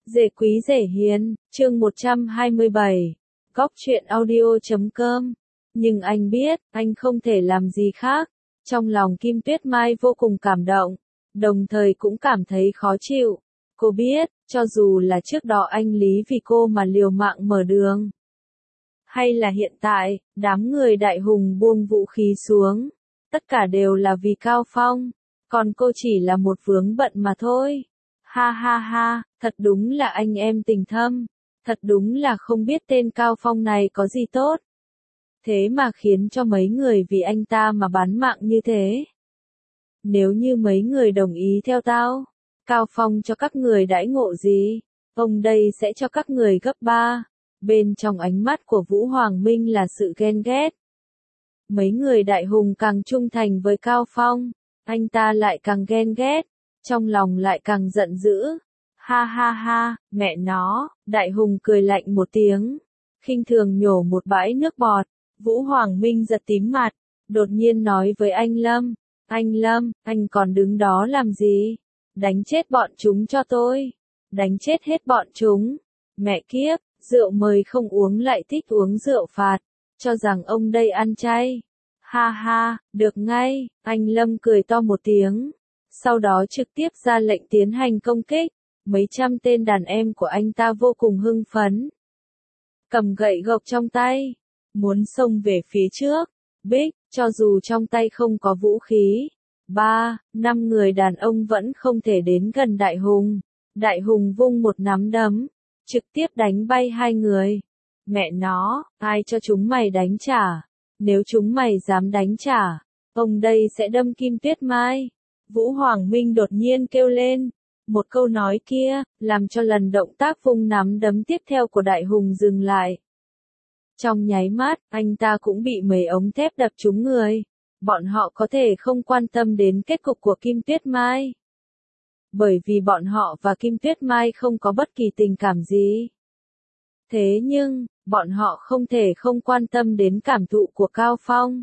Dễ quý dễ hiền, chương 127, Góc truyện audio.com. Nhưng anh biết, anh không thể làm gì khác. Trong lòng Kim Tuyết Mai vô cùng cảm động, đồng thời cũng cảm thấy khó chịu. Cô biết, cho dù là trước đó anh Lý vì cô mà liều mạng mở đường, hay là hiện tại, đám người Đại Hùng buông vũ khí xuống, tất cả đều là vì Cao Phong, còn cô chỉ là một vướng bận mà thôi. Ha ha ha, thật đúng là anh em tình thâm, thật đúng là không biết tên Cao Phong này có gì tốt. Thế mà khiến cho mấy người vì anh ta mà bán mạng như thế. Nếu như mấy người đồng ý theo tao, Cao Phong cho các người đãi ngộ gì, ông đây sẽ cho các người gấp 3. Bên trong ánh mắt của Vũ Hoàng Minh là sự ghen ghét. Mấy người Đại Hùng càng trung thành với Cao Phong, anh ta lại càng ghen ghét, trong lòng lại càng giận dữ. Ha ha ha, mẹ nó, Đại Hùng cười lạnh một tiếng, khinh thường nhổ một bãi nước bọt. Vũ Hoàng Minh giật tím mặt, đột nhiên nói với anh Lâm, anh Lâm, anh còn đứng đó làm gì? Đánh chết bọn chúng cho tôi, đánh chết hết bọn chúng. Mẹ kiếp, rượu mời không uống lại thích uống rượu phạt, cho rằng ông đây ăn chay. Ha ha, được ngay, anh Lâm cười to một tiếng, sau đó trực tiếp ra lệnh tiến hành công kích. Mấy trăm tên đàn em của anh ta vô cùng hưng phấn, cầm gậy gộc trong tay, muốn xông về phía trước. Bích, cho dù trong tay không có vũ khí, 3-5 người đàn ông vẫn không thể đến gần Đại Hùng. Đại Hùng vung một nắm đấm, trực tiếp đánh bay hai người. Mẹ nó, ai cho chúng mày đánh trả? Nếu chúng mày dám đánh trả, ông đây sẽ đâm Kim Tuyết Mai. Vũ Hoàng Minh đột nhiên kêu lên. Một câu nói kia, làm cho lần động tác vung nắm đấm tiếp theo của Đại Hùng dừng lại. Trong nháy mắt, anh ta cũng bị mấy ống thép đập trúng người. Bọn họ có thể không quan tâm đến kết cục của Kim Tuyết Mai, bởi vì bọn họ và Kim Tuyết Mai không có bất kỳ tình cảm gì. Thế nhưng, bọn họ không thể không quan tâm đến cảm thụ của Cao Phong.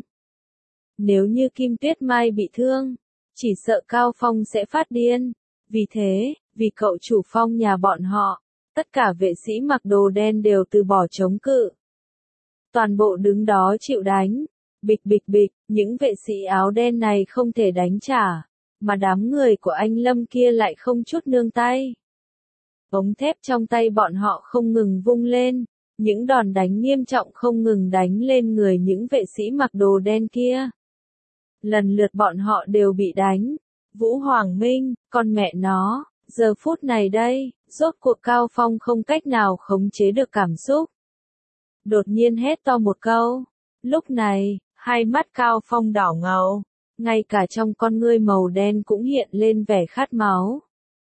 Nếu như Kim Tuyết Mai bị thương, chỉ sợ Cao Phong sẽ phát điên. Vì thế, vì cậu chủ Phong nhà bọn họ, tất cả vệ sĩ mặc đồ đen đều từ bỏ chống cự. Toàn bộ đứng đó chịu đánh. Bịch bịch bịch, những vệ sĩ áo đen này không thể đánh trả, mà đám người của anh Lâm kia lại không chút nương tay. Ống thép trong tay bọn họ không ngừng vung lên, những đòn đánh nghiêm trọng không ngừng đánh lên người những vệ sĩ mặc đồ đen kia. Lần lượt bọn họ đều bị đánh. Vũ Hoàng Minh, con mẹ nó, giờ phút này đây, rốt cuộc Cao Phong không cách nào khống chế được cảm xúc. Đột nhiên hét to một câu. Lúc này, hai mắt Cao Phong đỏ ngầu, ngay cả trong con ngươi màu đen cũng hiện lên vẻ khát máu.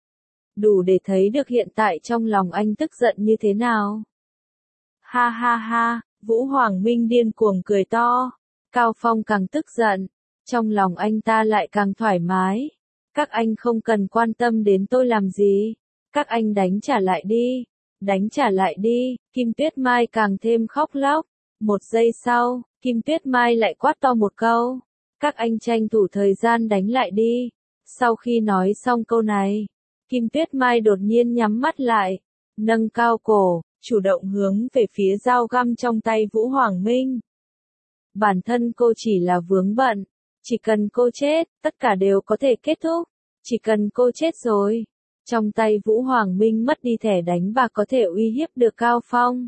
Đủ để thấy được hiện tại trong lòng anh tức giận như thế nào. Ha ha ha, Vũ Hoàng Minh điên cuồng cười to. Cao Phong càng tức giận, trong lòng anh ta lại càng thoải mái. Các anh không cần quan tâm đến tôi làm gì, các anh đánh trả lại đi, đánh trả lại đi. Kim Tuyết Mai càng thêm khóc lóc. Một giây sau, Kim Tuyết Mai lại quát to một câu, các anh tranh thủ thời gian đánh lại đi. Sau khi nói xong câu này, Kim Tuyết Mai đột nhiên nhắm mắt lại, nâng cao cổ, chủ động hướng về phía dao găm trong tay Vũ Hoàng Minh. Bản thân cô chỉ là vướng bận, chỉ cần cô chết, tất cả đều có thể kết thúc. Chỉ cần cô chết rồi, trong tay Vũ Hoàng Minh mất đi thẻ đánh bạc có thể uy hiếp được Cao Phong.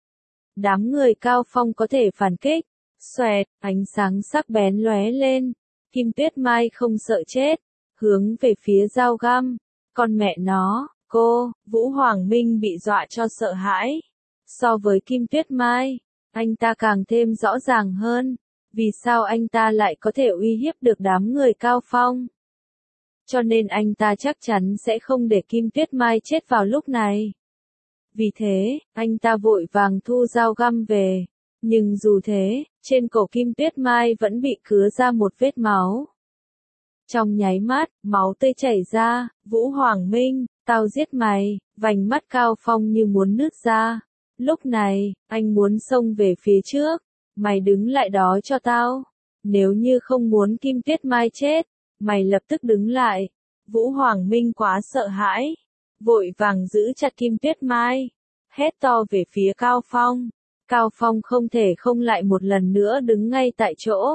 Đám người Cao Phong có thể phản kích. Xoẹt, ánh sáng sắc bén lóe lên. Kim Tuyết Mai không sợ chết, hướng về phía dao găm. Con mẹ nó, cô, Vũ Hoàng Minh bị dọa cho sợ hãi. So với Kim Tuyết Mai, anh ta càng thêm rõ ràng hơn. Vì sao anh ta lại có thể uy hiếp được đám người Cao Phong? Cho nên anh ta chắc chắn sẽ không để Kim Tuyết Mai chết vào lúc này. Vì thế, anh ta vội vàng thu dao găm về. Nhưng dù thế, trên cổ Kim Tuyết Mai vẫn bị cứa ra một vết máu. Trong nháy mắt, máu tươi chảy ra. Vũ Hoàng Minh, tao giết mày. Vành mắt Cao Phong như muốn nứt ra. Lúc này, anh muốn xông về phía trước. Mày đứng lại đó cho tao. Nếu như không muốn Kim Tuyết Mai chết, mày lập tức đứng lại. Vũ Hoàng Minh quá sợ hãi. vội vàng giữ chặt Kim Tuyết Mai, hét to về phía Cao Phong. Cao Phong không thể không lại một lần nữa đứng ngay tại chỗ.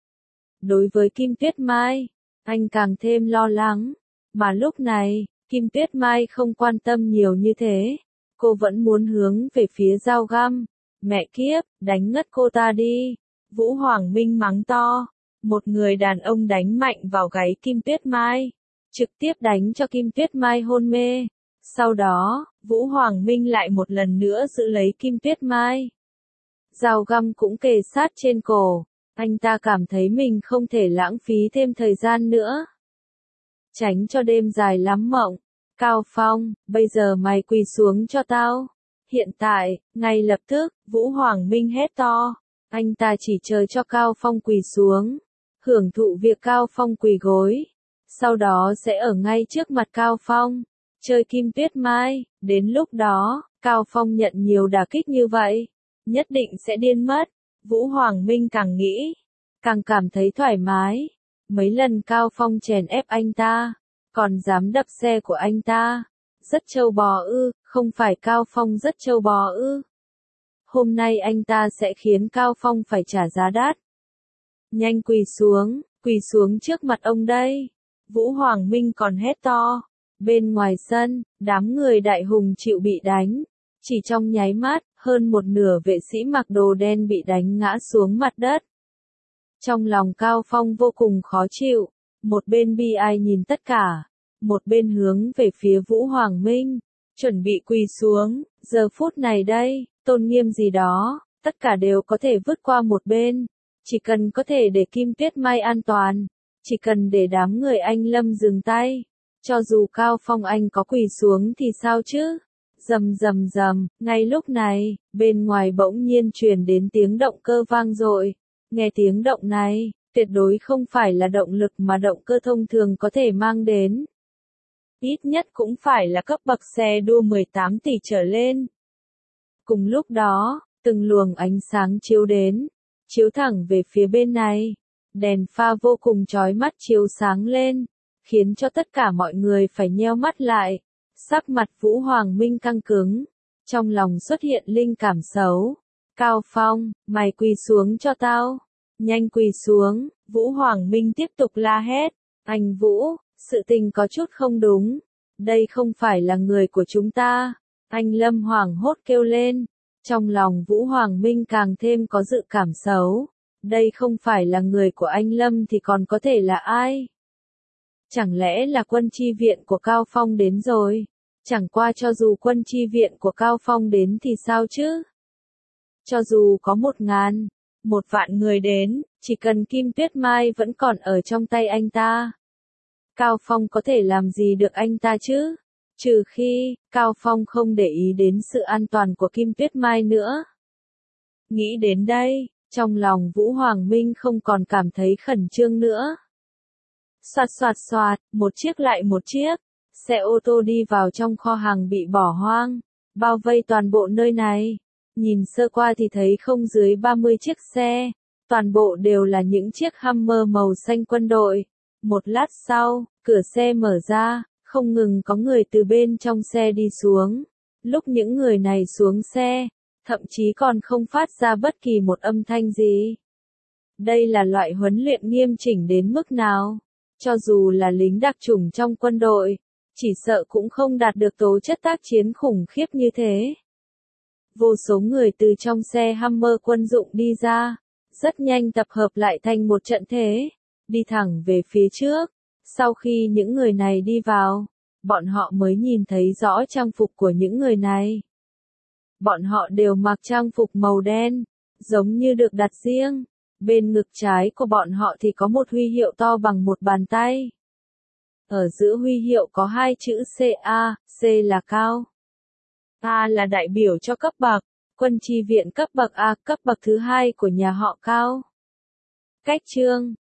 Đối với Kim Tuyết Mai, anh càng thêm lo lắng, mà lúc này, Kim Tuyết Mai không quan tâm nhiều như thế, cô vẫn muốn hướng về phía dao găm. Mẹ kiếp, đánh ngất cô ta đi. Vũ Hoàng Minh mắng to. Một người đàn ông đánh mạnh vào gáy Kim Tuyết Mai, trực tiếp đánh cho Kim Tuyết Mai hôn mê. Sau đó, Vũ Hoàng Minh lại một lần nữa giữ lấy Kim Tuyết Mai. Dao găm cũng kề sát trên cổ, anh ta cảm thấy mình không thể lãng phí thêm thời gian nữa. Tránh cho đêm dài lắm mộng. Cao Phong, bây giờ mày quỳ xuống cho tao. Hiện tại, ngay lập tức, Vũ Hoàng Minh hét to. Anh ta chỉ chờ cho Cao Phong quỳ xuống, hưởng thụ việc Cao Phong quỳ gối. Sau đó sẽ ở ngay trước mặt Cao Phong, chơi Kim Tuyết Mai. Đến lúc đó, Cao Phong nhận nhiều đả kích như vậy, nhất định sẽ điên mất. Vũ Hoàng Minh càng nghĩ, càng cảm thấy thoải mái. Mấy lần Cao Phong chèn ép anh ta, còn dám đập xe của anh ta. Rất trâu bò ư, không phải Cao Phong rất trâu bò ư. Hôm nay anh ta sẽ khiến Cao Phong phải trả giá đắt. Nhanh quỳ xuống trước mặt ông đây. Vũ Hoàng Minh còn hét to. Bên ngoài sân, đám người Đại Hùng chịu bị đánh. Chỉ trong nháy mắt, hơn một nửa vệ sĩ mặc đồ đen bị đánh ngã xuống mặt đất. Trong lòng Cao Phong vô cùng khó chịu, một bên bi ai nhìn tất cả, một bên hướng về phía Vũ Hoàng Minh, chuẩn bị quỳ xuống. Giờ phút này đây, tôn nghiêm gì đó, tất cả đều có thể vứt qua một bên, chỉ cần có thể để Kim Tuyết Mai an toàn, chỉ cần để đám người anh Lâm dừng tay, cho dù Cao Phong anh có quỳ xuống thì sao chứ? Rầm rầm rầm, ngay lúc này, bên ngoài bỗng nhiên truyền đến tiếng động cơ vang dội. Nghe tiếng động này, tuyệt đối không phải là động lực mà động cơ thông thường có thể mang đến. Ít nhất cũng phải là cấp bậc xe đua 18 tỷ trở lên. Cùng lúc đó, từng luồng ánh sáng chiếu đến, chiếu thẳng về phía bên này. Đèn pha vô cùng chói mắt chiếu sáng lên, khiến cho tất cả mọi người phải nheo mắt lại. Sắc mặt Vũ Hoàng Minh căng cứng, trong lòng xuất hiện linh cảm xấu. Cao Phong, mày quỳ xuống cho tao. Nhanh quỳ xuống. Vũ Hoàng Minh tiếp tục la hét. Anh Vũ, sự tình có chút không đúng. Đây không phải là người của chúng ta. Anh Lâm hoảng hốt kêu lên. Trong lòng Vũ Hoàng Minh càng thêm có dự cảm xấu. Đây không phải là người của anh Lâm thì còn có thể là ai? Chẳng lẽ là quân chi viện của Cao Phong đến rồi? Chẳng qua cho dù quân chi viện của Cao Phong đến thì sao chứ? Cho dù có 1.000, 1.000 người đến, chỉ cần Kim Tuyết Mai vẫn còn ở trong tay anh ta. Cao Phong có thể làm gì được anh ta chứ? Trừ khi, Cao Phong không để ý đến sự an toàn của Kim Tuyết Mai nữa. Nghĩ đến đây, trong lòng Vũ Hoàng Minh không còn cảm thấy khẩn trương nữa. Soạt soạt soạt, một chiếc lại một chiếc, xe ô tô đi vào trong kho hàng bị bỏ hoang, bao vây toàn bộ nơi này. Nhìn sơ qua thì thấy không dưới 30 chiếc xe, toàn bộ đều là những chiếc Hummer màu xanh quân đội. Một lát sau, cửa xe mở ra, không ngừng có người từ bên trong xe đi xuống. Lúc những người này xuống xe, thậm chí còn không phát ra bất kỳ một âm thanh gì. Đây là loại huấn luyện nghiêm chỉnh đến mức nào? Cho dù là lính đặc chủng trong quân đội, chỉ sợ cũng không đạt được tố chất tác chiến khủng khiếp như thế. Vô số người từ trong xe Hummer quân dụng đi ra, rất nhanh tập hợp lại thành một trận thế, đi thẳng về phía trước. Sau khi những người này đi vào, bọn họ mới nhìn thấy rõ trang phục của những người này. Bọn họ đều mặc trang phục màu đen, giống như được đặt riêng. Bên ngực trái của bọn họ thì có một huy hiệu to bằng một bàn tay. Ở giữa huy hiệu có hai chữ CA, C là cao. A là đại biểu cho cấp bậc, quân chi viện cấp bậc A, cấp bậc thứ hai của nhà họ Cao. Cách chương